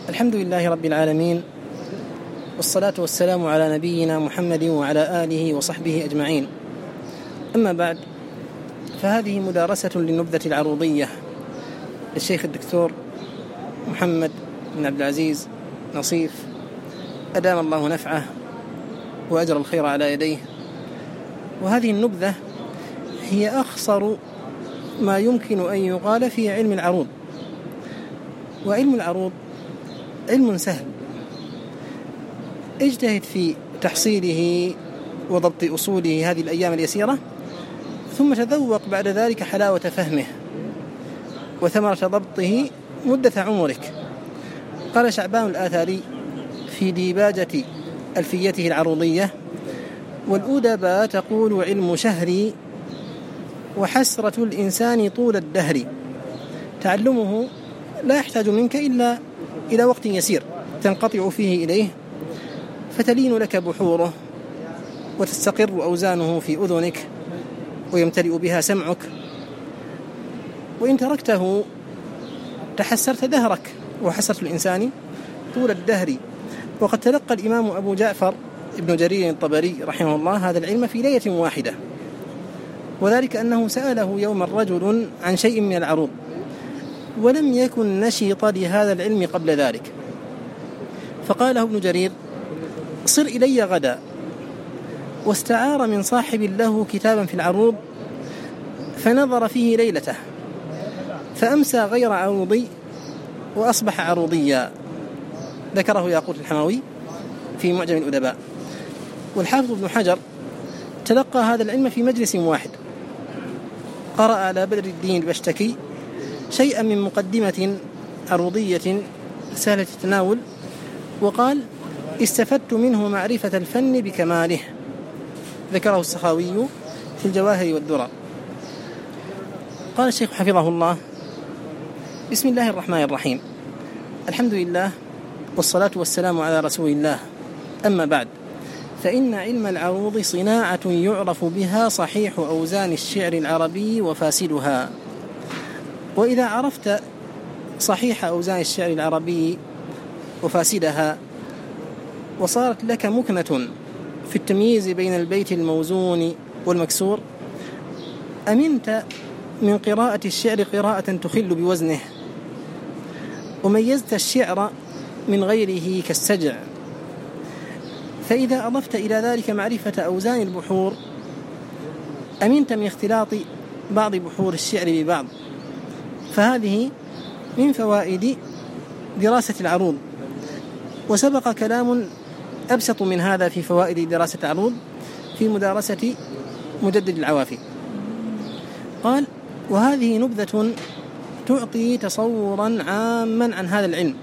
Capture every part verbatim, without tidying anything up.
الحمد لله رب العالمين، والصلاة والسلام على نبينا محمد وعلى آله وصحبه أجمعين. أما بعد، فهذه مدارسة للنبذة العروضية للشيخ الدكتور محمد بن عبد العزيز نصيف، أدام الله نفعه وأجر الخير على يديه. وهذه النبذة هي أخصر ما يمكن أن يقال في علم العروض. وعلم العروض علم سهل، اجتهد في تحصيله وضبط أصوله هذه الأيام اليسيرة، ثم تذوق بعد ذلك حلاوة فهمه وثمرة ضبطه مدة عمرك. قال شعبان الآثاري في ديباجة ألفيته العروضية: والأدباء تقول علم شهري، وحسرة الإنسان طول الدهر. تعلمه لا يحتاج منك إلا إلى وقت يسير تنقطع فيه إليه، فتلين لك بحوره وتستقر أوزانه في أذنك ويمتلئ بها سمعك. وإن تركته تحسرت دهرك، وحسرة الإنسان طول الدهر. وقد تلقى الإمام أبو جعفر ابن جرير الطبري رحمه الله هذا العلم في ليلة واحدة، وذلك أنه سأله يوما رجل عن شيء من العروض، ولم يكن نشيط لهذا العلم قبل ذلك، فقال له ابن جرير: صر إلي غدا. واستعار من صاحب له كتابا في العروض فنظر فيه ليلته، فأمسى غير عروضي وأصبح عروضيا. ذكره ياقوت الحموي في معجم الأدباء. والحافظ ابن حجر تلقى هذا العلم في مجلس واحد، قرأ على بدر الدين البشتكي شيئا من مقدمة عروضية سهلة التناول، وقال: استفدت منه معرفة الفن بكماله. ذكره السخاوي في الجواهر والدرر. قال الشيخ حفظه الله: بسم الله الرحمن الرحيم، الحمد لله والصلاة والسلام على رسول الله، أما بعد، فإن علم العروض صناعة يعرف بها صحيح أوزان الشعر العربي وفاسدها. وإذا عرفت صحيح أوزان الشعر العربي وفاسدها، وصارت لك مكنة في التمييز بين البيت الموزون والمكسور، أمنت من قراءة الشعر قراءة تخل بوزنه، وميزت الشعر من غيره كالسجع. فإذا أضفت إلى ذلك معرفة أوزان البحور، أمنت من اختلاط بعض بحور الشعر ببعض. فهذه من فوائد دراسة العروض. وسبق كلام أبسط من هذا في فوائد دراسة العروض في مدارسة مجدد العوافي. قال: وهذه نبذة تعطي تصورا عاما عن هذا العلم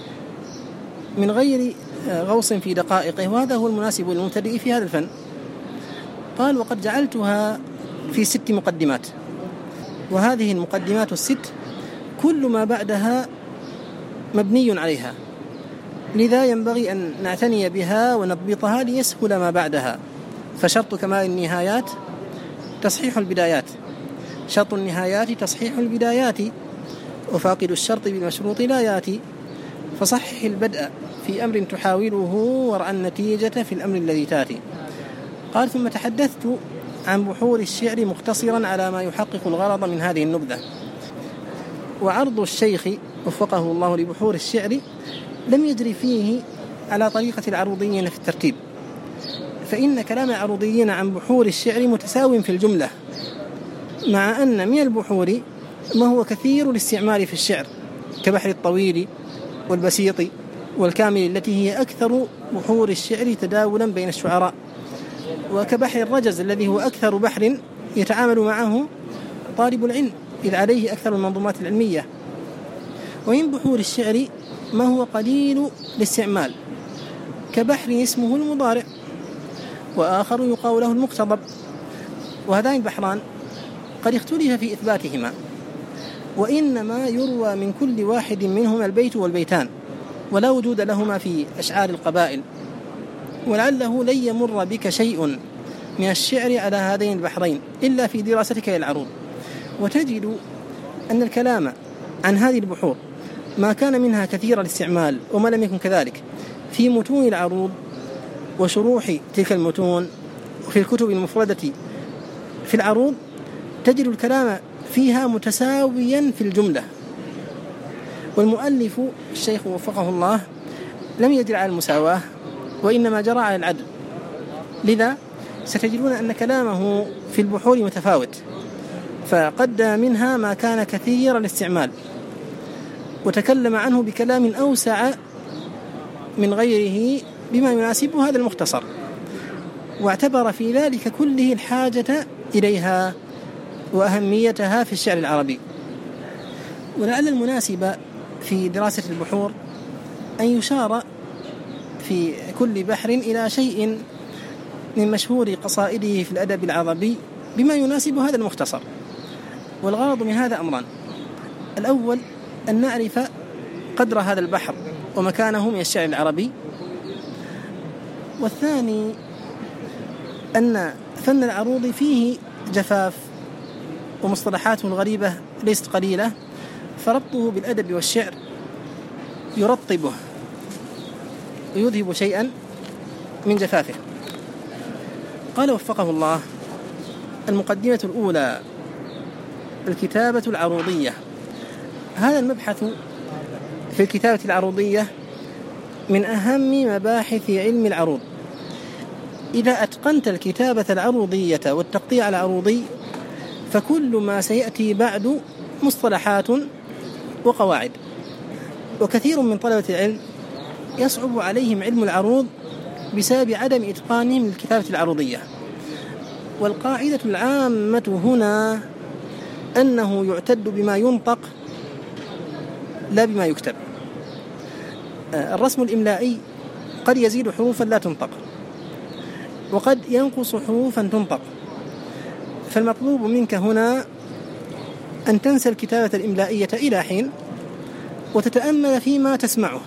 من غير غوص في دقائقه، وهذا هو المناسب للمبتدئ في هذا الفن. قال: وقد جعلتها في ست مقدمات، وهذه المقدمات الست كل ما بعدها مبني عليها، لذا ينبغي أن نعتني بها ونضبطها ليسهل ما بعدها. فشرط كمال النهايات تصحيح البدايات، شرط النهايات تصحيح البدايات، وفاقد الشرط بالمشروط لا ياتي. فصحح البدء في أمر تحاوله، ورأى النتيجة في الأمر الذي تاتي. قال: ثم تحدثت عن بحور الشعر مختصرا على ما يحقق الغرض من هذه النبذة. وعرض الشيخ وفقه الله لبحور الشعر لم يجري فيه على طريقة العروضيين في الترتيب، فإن كلام العروضيين عن بحور الشعر متساو في الجملة، مع أن من البحور ما هو كثير الاستعمال في الشعر كبحر الطويل والبسيط والكامل، التي هي أكثر بحور الشعر تداولا بين الشعراء، وكبحر الرجز الذي هو أكثر بحر يتعامل معه طالب العلم إذ عليه أكثر المنظومات العلمية. ومن بحور الشعر ما هو قليل الاستعمال كبحر اسمه المضارع، وآخر يقال له المقتضب. وهذان البحران قد اختلف في إثباتهما، وإنما يروى من كل واحد منهما البيت والبيتان، ولا وجود لهما في أشعار القبائل. ولعله لن يمر بك شيء من الشعر على هذين البحرين إلا في دراستك للعروض، وتجد أن الكلام عن هذه البحور ما كان منها كثير الاستعمال وما لم يكن كذلك في متون العروض وشروح تلك المتون وفي الكتب المفردة في العروض تجد الكلام فيها متساويا في الجملة. والمؤلف الشيخ وفقه الله لم يجري على المساواة وإنما جرى على العدل، لذا ستجدون أن كلامه في البحور متفاوت، فقدم منها ما كان كثير الاستعمال وتكلم عنه بكلام أوسع من غيره بما يناسب هذا المختصر، واعتبر في ذلك كله الحاجة إليها وأهميتها في الشعر العربي. ولعل المناسب في دراسة البحور أن يشار في كل بحر إلى شيء من مشهور قصائده في الأدب العربي بما يناسب هذا المختصر. والغرض من هذا أمران: الأول أن نعرف قدر هذا البحر ومكانه من الشعر العربي، والثاني أن فن العروض فيه جفاف ومصطلحاته الغريبة ليست قليلة، فربطه بالأدب والشعر يرطبه ويذهب شيئا من جفافه. قال وفقه الله: المقدمة الأولى: الكتابة العروضية. هذا المبحث في الكتابة العروضية من أهم مباحث علم العروض. إذا أتقنت الكتابة العروضية والتقطيع العروضي فكل ما سيأتي بعد مصطلحات وقواعد. وكثير من طلبة العلم يصعب عليهم علم العروض بسبب عدم إتقانهم للكتابة العروضية. والقاعدة العامة هنا أنه يعتد بما ينطق لا بما يكتب. الرسم الإملائي قد يزيد حروفا لا تنطق، وقد ينقص حروفا تنطق، فالمطلوب منك هنا أن تنسى الكتابة الإملائية إلى حين وتتأمل فيما تسمعه.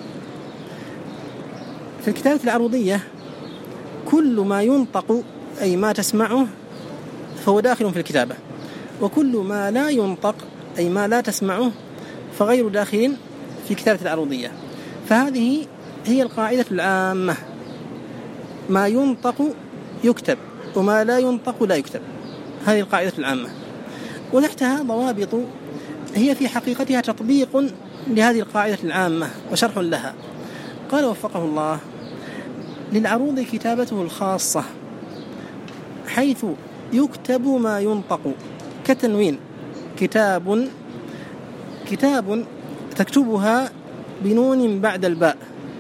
في الكتابة العروضية كل ما ينطق أي ما تسمعه فهو داخل في الكتابة، وكل ما لا ينطق أي ما لا تسمعه فغير داخل في كتابة العروضية. فهذه هي القاعدة العامة: ما ينطق يكتب وما لا ينطق لا يكتب. هذه القاعدة العامة، وتحتها ضوابط هي في حقيقتها تطبيق لهذه القاعدة العامة وشرح لها. قال وفقه الله: للعروض كتابته الخاصة، حيث يكتب ما ينطق كتنوين: كتاب، كتاب تكتبها بنون بعد الباء،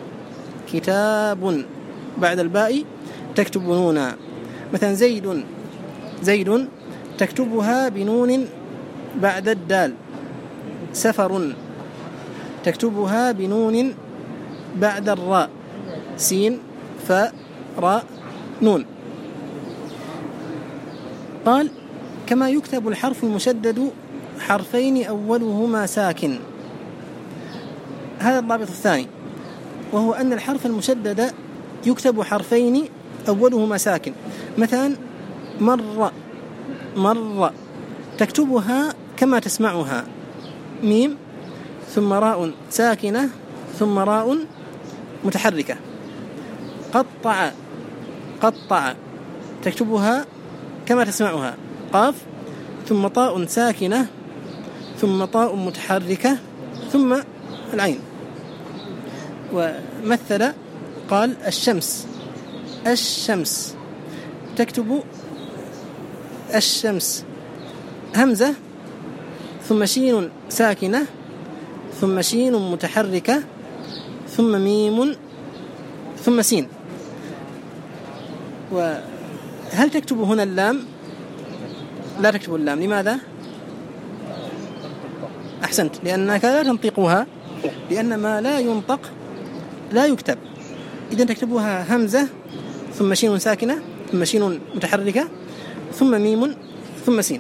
كتاب بعد الباء تكتب نونا. مثلا زيد، زيد تكتبها بنون بعد الدال. سفر تكتبها بنون بعد الراء، سين فاء راء نون. قال: كما يكتب الحرف المشدد حرفين أولهما ساكن. هذا الضابط الثاني، وهو أن الحرف المشدد يكتب حرفين أولهما ساكن. مثلا مر، مر تكتبها كما تسمعها: ميم ثم راء ساكنة ثم راء متحركة. قطع، قطع تكتبها كما تسمعها: قاف ثم طاء ساكنة ثم طاء متحركة ثم العين. ومثل قال: الشمس، الشمس تكتب الشمس همزة ثم شين ساكنة ثم شين متحركة ثم ميم ثم سين. وهل تكتب هنا اللام؟ لا تكتب اللام. لماذا؟ أحسنت، لأنك لا تنطقها، لأن ما لا ينطق لا يكتب. إذن تكتبها همزة ثم شين ساكنة ثم شين متحركة ثم ميم ثم سين.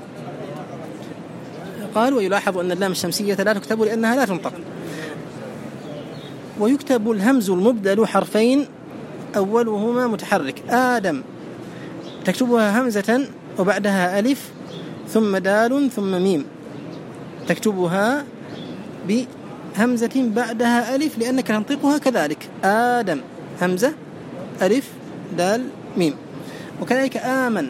قال: ويلاحظ أن اللام الشمسية لا تكتب لأنها لا تنطق. ويكتب الهمز المبدل حرفين أولهما متحرك. آدم تكتبها همزة وبعدها ألف ثم دال ثم ميم، تكتبها همزة بعدها ألف لأنك تنطقها كذلك. آدم همزة ألف دال ميم. وكذلك آمن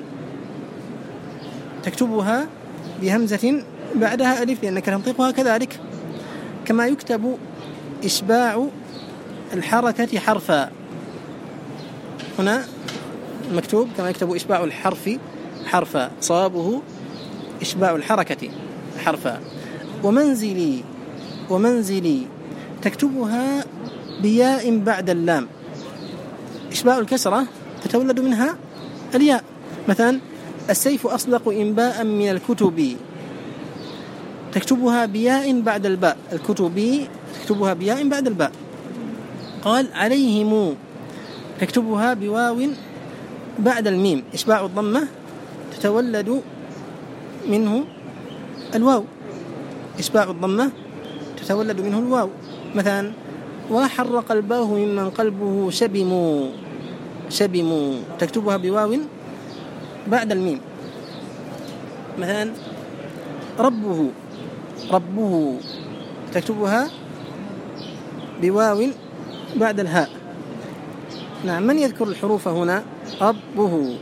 تكتبها بهمزة بعدها ألف لأنك تنطقها كذلك. كما يكتب إشباع الحركة حرفا، هنا مكتوب كما يكتب إشباع الحرف حرفا، صوابه إشباع الحركة حرفا. ومنزلي ومنزلي تكتبها بياء بعد اللام، إشباع الكسرة تتولد منها الياء. مثلا السيف أصدق إنباء من الكتب، تكتبها بياء بعد الباء، الكتب تكتبها بياء بعد الباء. قال عليهم تكتبها بواو بعد الميم، إشباع الضمة تتولد منه الواو، إشباع الضمة تتولد منه الواو. مثلا وحر قلبه ممن قلبه شبم، شبم تكتبها بواو بعد الميم. مثلا ربه ربه تكتبها بواو بعد الهاء. نعم. من يذكر الحروف هنا؟ ربه.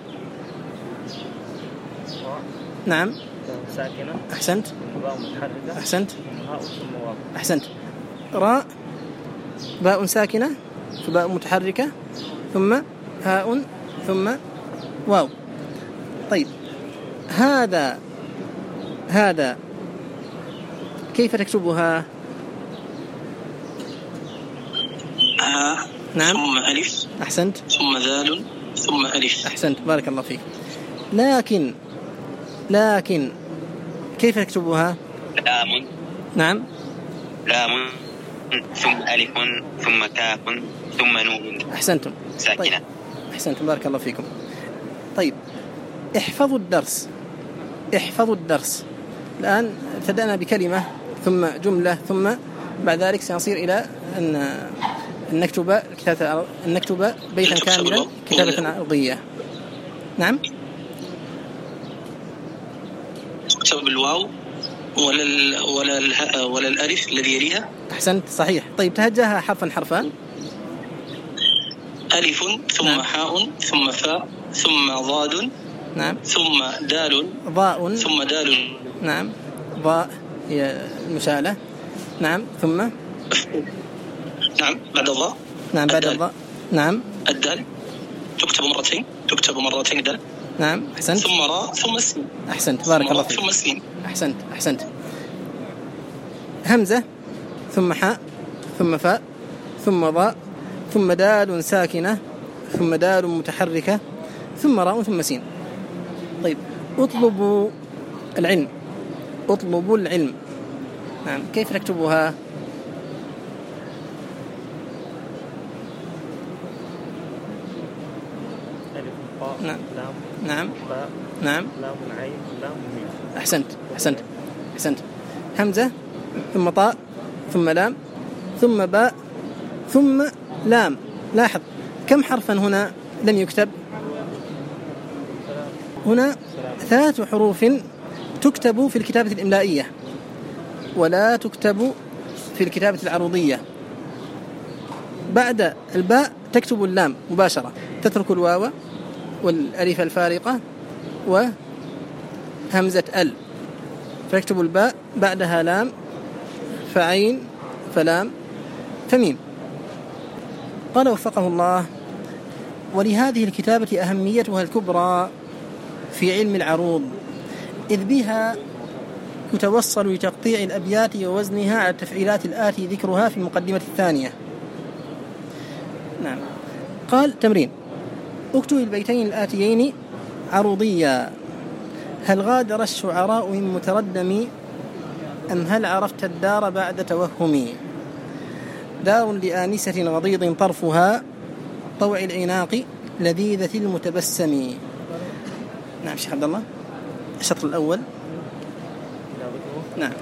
نعم ساكنة. أحسنت. باء متحركة. أحسنت. هاء ثم واو. أحسنت. راء باء ساكنة فباء متحركة ثم هاء ثم واو. طيب هذا هذا كيف تكتبها؟ ها. نعم. ثم ألف. أحسنت. ثم ذال ثم ألف. أحسنت بارك الله فيك. لكن لكن كيف تكتبها؟ لام. نعم. لام ثم ألف ثم كاف ثم نون. أحسنتم. ساكنة. طيب. أحسنتم بارك الله فيكم. طيب احفظوا الدرس، احفظوا الدرس. الآن ابتدأنا بكلمة ثم جملة ثم بعد ذلك سنصير إلى أن نكتب كتابة أن نكتب بيتا كاملا كتابة عرضية. نعم. تكتب بالواو ولا ال ولا ال ولا الألف الذي يليها. أحسنت صحيح. طيب تهجاها حرفا حرفا. ألف ثم نعم. حاء ثم فاء ثم ضاد. نعم. ثم دال. ضاء. ثم دال. نعم. ضاء هي المشالة. نعم. ثم نعم بعد الضاء. نعم بعد الضاء. نعم. الدال تكتب مرتين، تكتب مرتين الدال. نعم. أحسنت. ثم راء ثم سين. أحسنت بارك الله فيك. ثم سين. أحسنت أحسنت. همزة ثم حاء ثم فاء ثم ضاء ثم دال ساكنة ثم دال متحركة ثم راء ثم سين. طيب اطلبوا العلم، اطلبوا العلم. نعم. كيف تكتبها؟ نعم. نعم. نعم. لام عين لام ميم. أحسنت أحسنت أحسنت. همزة ثم طاء ثم لام ثم باء ثم لام. لاحظ كم حرفا هنا لم يكتب؟ هنا ثلاث حروف تكتب في الكتابة الإملائية ولا تكتب في الكتابة العروضية. بعد الباء تكتب اللام مباشرة، تترك الواو والألف الفارقة وهمزة ال، فيكتب الباء بعدها لام فعين فلام فميم. قال وفقه الله: ولهذه الكتابة أهميتها الكبرى في علم العروض، إذ بها يتوصل لتقطيع الأبيات ووزنها على التفعيلات الآتي ذكرها في المقدمة الثانية. نعم. قال: تمرين: اكتب البيتين الآتيين عروضيا: هل غادر الشعراء من متردم، أم هل عرفت الدار بعد توهمي؟ دار لآنسة غضيض طرفها، طوع العناق لذيذة المتبسم. نعم شيخ عبد الله، الشطر الأول. نعم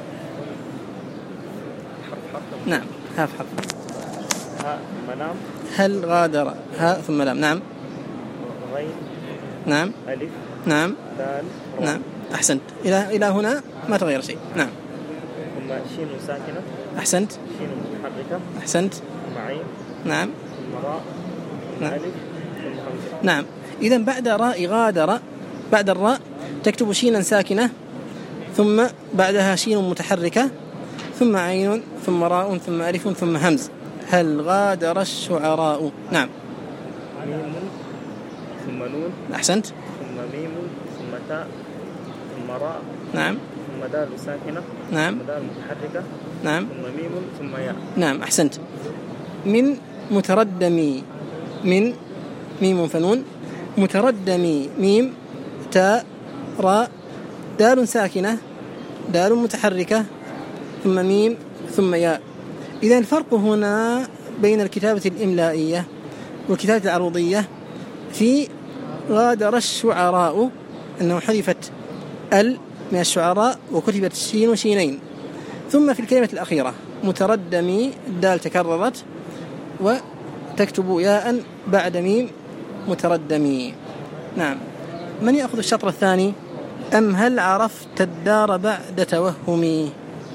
نعم هاف حرف. هاء ملام. هل غادر هاء ثم لام. نعم. غين. نعم. ألف. نعم. دال. نعم أحسنت. إلى إلى هنا ما تغير شيء. نعم. ثم ثم شين ساكنة. أحسنت. شين متحركة. أحسنت. ثم عين. نعم. ثم راء. ثم نعم. ألف. ثم همزة. نعم. إذن بعد راء غادر، بعد الراء تكتب شينا ساكنة، ثم بعدها شين متحركة، ثم عين، ثم راء، ثم ألف، ثم همز. هل غادر الشعراء؟ نعم. ميم ثم نون. أحسنت. ثم ميم ثم تاء ثم راء. نعم. ثم دال ساكنة. نعم. ثم دال متحركة. نعم. ثم ميم ثم ياء. نعم. أحسنت. من متردمي، من ميم فنون، متردمي ميم تاء راء دال ساكنة دال متحركة ثم ميم ثم ياء. إذا الفرق هنا بين الكتابة الإملائية والكتابة العروضية في غادر الشعراء أنه حذفت ال من الشعراء وكتبت شين وشينين، ثم في الكلمة الأخيرة متردمي الدال تكررت وتكتب ياء بعد ميم متردمي. نعم. من يأخذ الشطر الثاني؟ أم هل عرفت الدار بعد توهمي؟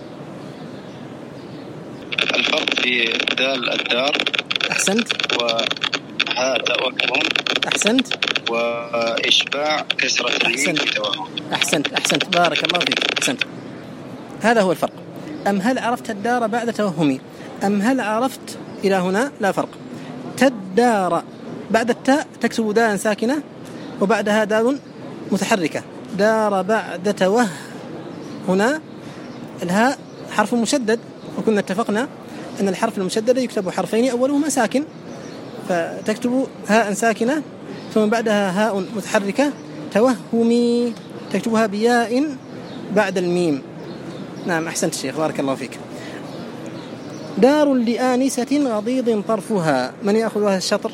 الفرق في دال الدار. أحسنت. وهاء توهم. أحسنت. وإشباع كسرة الميم في توهم. أحسنت. أحسنت بارك الله فيك. أحسنت. هذا هو الفرق. أم هل عرفت الدار بعد توهمي؟ أم هل عرفت إلى هنا لا فرق. تدار بعد التاء تكتب دال ساكنة وبعدها دال متحركة. دار بعد توه، هنا الهاء حرف مشدد، وكنا اتفقنا أن الحرف المشدد يكتب حرفين أولهما ساكن، فتكتب هاء ساكنة ثم بعدها هاء متحركة. توهمي تكتبها بياء بعد الميم. نعم. أحسنت الشيخ بارك الله فيك. دار لآنسة غضيض طرفها. من يأخذ هذا الشطر؟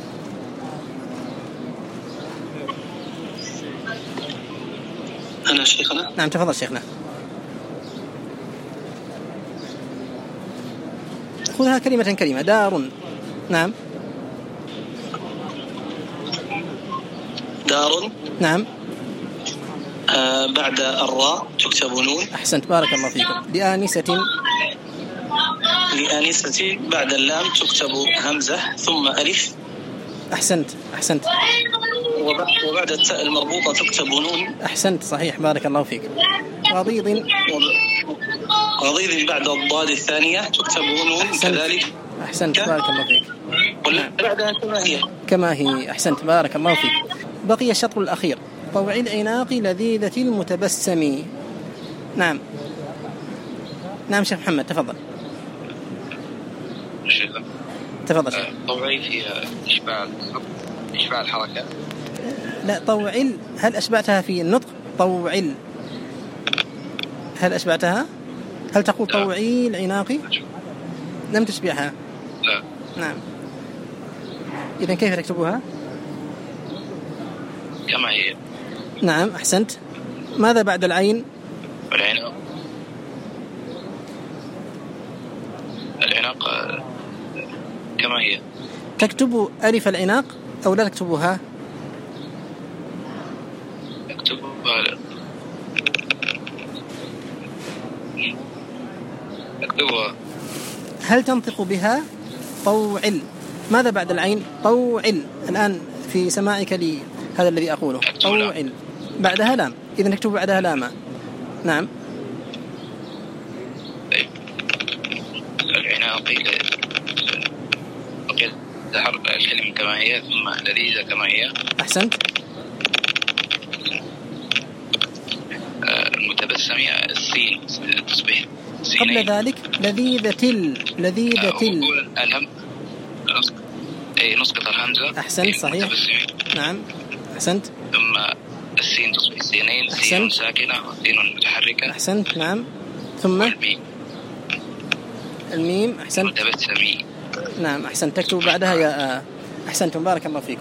أنا شيخنا. نعم تفضل شيخنا. خذها كلمة كلمة. دار. نعم. دار. نعم. آه بعد الراء تكتب نون. أحسنت بارك الله فيكم. لآنسة. لآنسة بعد اللام تكتب همزة ثم ألف. أحسنت. أحسنت. وبعد التاء المربوطة تكتب نون. أحسنت صحيح بارك الله فيك. غضيض. غضيض بعد الضاد الثانية تكتب نون. أحسنت. كذلك. أحسنت بارك الله فيك. بعدها كما هي. كما هي. أحسنت بارك الله فيك. بقي الشطر الأخير. طوع العناق لذيذة المتبسم. نعم. نعم شيخ محمد تفضل. شيخ. تفضل شيخ. طوعي فيها إشباع إشباع الحركة. لا طوعل، هل أشبعتها في النطق؟ طوعل هل أشبعتها؟ هل تقول طوعي العناقي؟ لم تشبعها. لا. نعم. إذن كيف تكتبها؟ كما هي. نعم أحسنت. ماذا بعد العين؟ العناق. العناق كما هي. تكتب ألف العناق أو لا تكتبها؟ أكتبها. أكتبها. هل تنطق بها؟ طوعل. ماذا بعد العين؟ طوعل. الآن في سماعك لي هذا الذي أقوله. طوعل بعدها لام، إذن نكتب بعدها لاما. نعم. العناق بقيت تحرك الكلمة كما هي ثم لذيذة كما هي. أحسنت. المتبسم السين تصبح قبل ذلك لذيذة ال لذيذة ال الهم أي نسقط الهمزة. أحسنت صحيح. نعم أحسنت. ثم السين تصبح سينين. أحسنت. سين ساكنة وسين متحركة. أحسنت. نعم. ثم الميم. الميم. أحسنت. متبسمي. نعم أحسنت. تكتب بعدها يا أحسنتم بارك الله فيكم.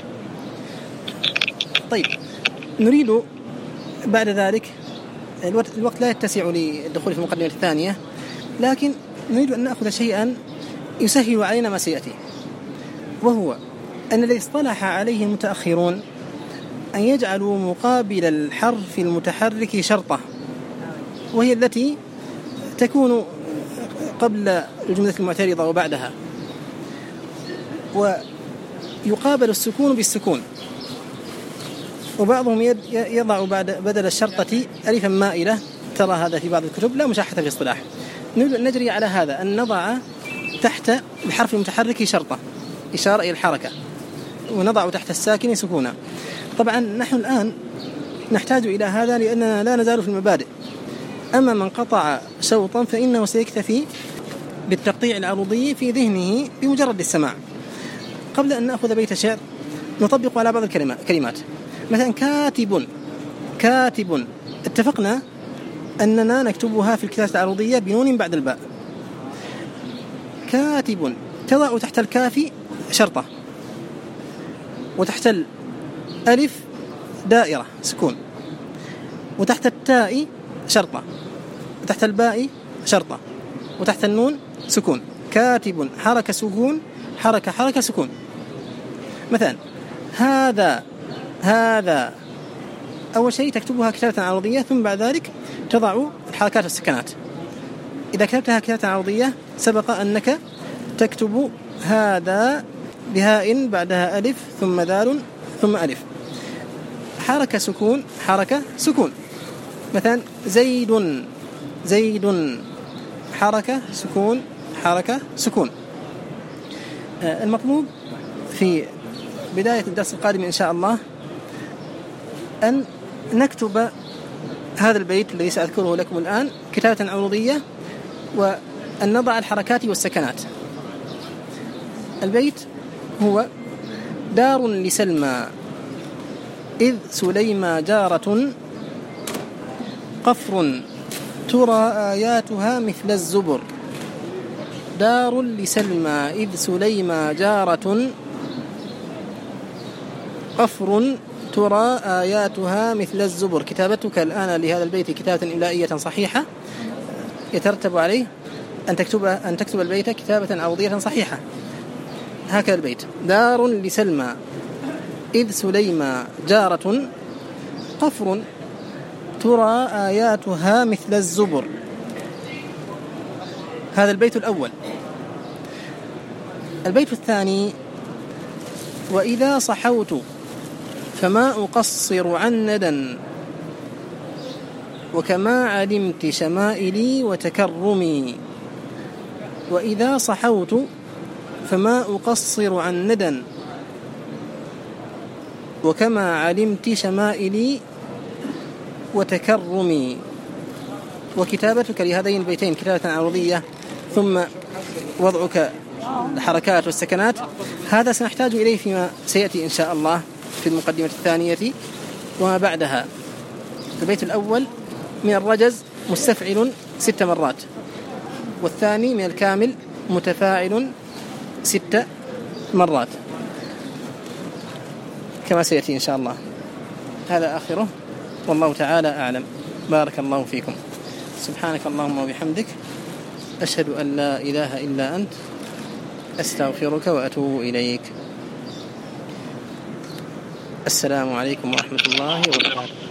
طيب نريد بعد ذلك، الوقت لا يتسع للدخول في المقدمة الثانية، لكن نريد أن نأخذ شيئا يسهل علينا ما سيأتي، وهو أن الذي اصطلح عليه المتأخرون أن يجعلوا مقابل الحرف المتحرك شرطة، وهي التي تكون قبل الجملة المعترضة وبعدها، ويقابل السكون بالسكون، وبعضهم يضع بعد بدل الشرطة ألفا مائلة، ترى هذا في بعض الكتب لا مشاحة في الاصطلاح. نجري على هذا أن نضع تحت الحرف المتحرك شرطة إشارة إلى الحركة، ونضع تحت الساكن سكونا. طبعا نحن الآن نحتاج إلى هذا لأننا لا نزال في المبادئ. أما من قطع شوطا فإنه سيكتفي بالتقطيع العروضي في ذهنه بمجرد السماع. قبل أن نأخذ بيت شعر نطبق على بعض الكلمات. مثلا كاتب، كاتب اتفقنا أننا نكتبها في الكتابة العروضية بنون بعد الباء. كاتب تضع تحت الكاف شرطة، وتحت الألف دائرة سكون، وتحت التاء شرطة، وتحت الباء شرطة، وتحت النون سكون. كاتب حركة سكون حركة حركة سكون. مثلا هذا، هذا أول شيء تكتبها كتابة عرضية، ثم بعد ذلك تضع الحركات والسكنات. إذا كتبتها كتابة عرضية سبق أنك تكتب هذا بهاء بعدها ألف ثم ذال ثم ألف، حركة سكون حركة سكون. مثلا زيد، زيد حركة سكون حركة سكون. المطلوب في بداية الدرس القادم إن شاء الله أن نكتب هذا البيت الذي سأذكره لكم الآن كتابة عروضية، وأن نضع الحركات والسكنات. البيت هو: دار لسلمى إذ سليمى جارة، قفر ترى آياتها مثل الزبر. دار لسلمى إذ سليمى جارة، قفر ترى آياتها مثل الزبر. كتابتك الآن لهذا البيت كتابة إملائية صحيحة، يترتب عليه أن تكتب أن تكتب البيت كتابة عرضية صحيحة. هكذا البيت: دار لسلمى إذ سليمى جارة، قفر ترى آياتها مثل الزبر. هذا البيت الأول. البيت الثاني: وإذا صحوت فما أقصر عن ندى، وكما علمت شمائلي وتكرمي. وإذا صحوت فما أقصر عن ندى، وكما علمت شمائلي وتكرمي. وكتابتك لهذين البيتين كتابة عرضية، ثم وضعك الحركات والسكنات، هذا سنحتاج إليه فيما سيأتي إن شاء الله في المقدمة الثانية وما بعدها. البيت الأول من الرجز مستفعل ست مرات، والثاني من الكامل متفاعل ست مرات كما سيأتي إن شاء الله. هذا آخره، والله تعالى أعلم. بارك الله فيكم. سبحانك اللهم وبحمدك، أشهد أن لا إله إلا أنت، أستغفرك وأتوب إليك. السلام عليكم ورحمة الله وبركاته.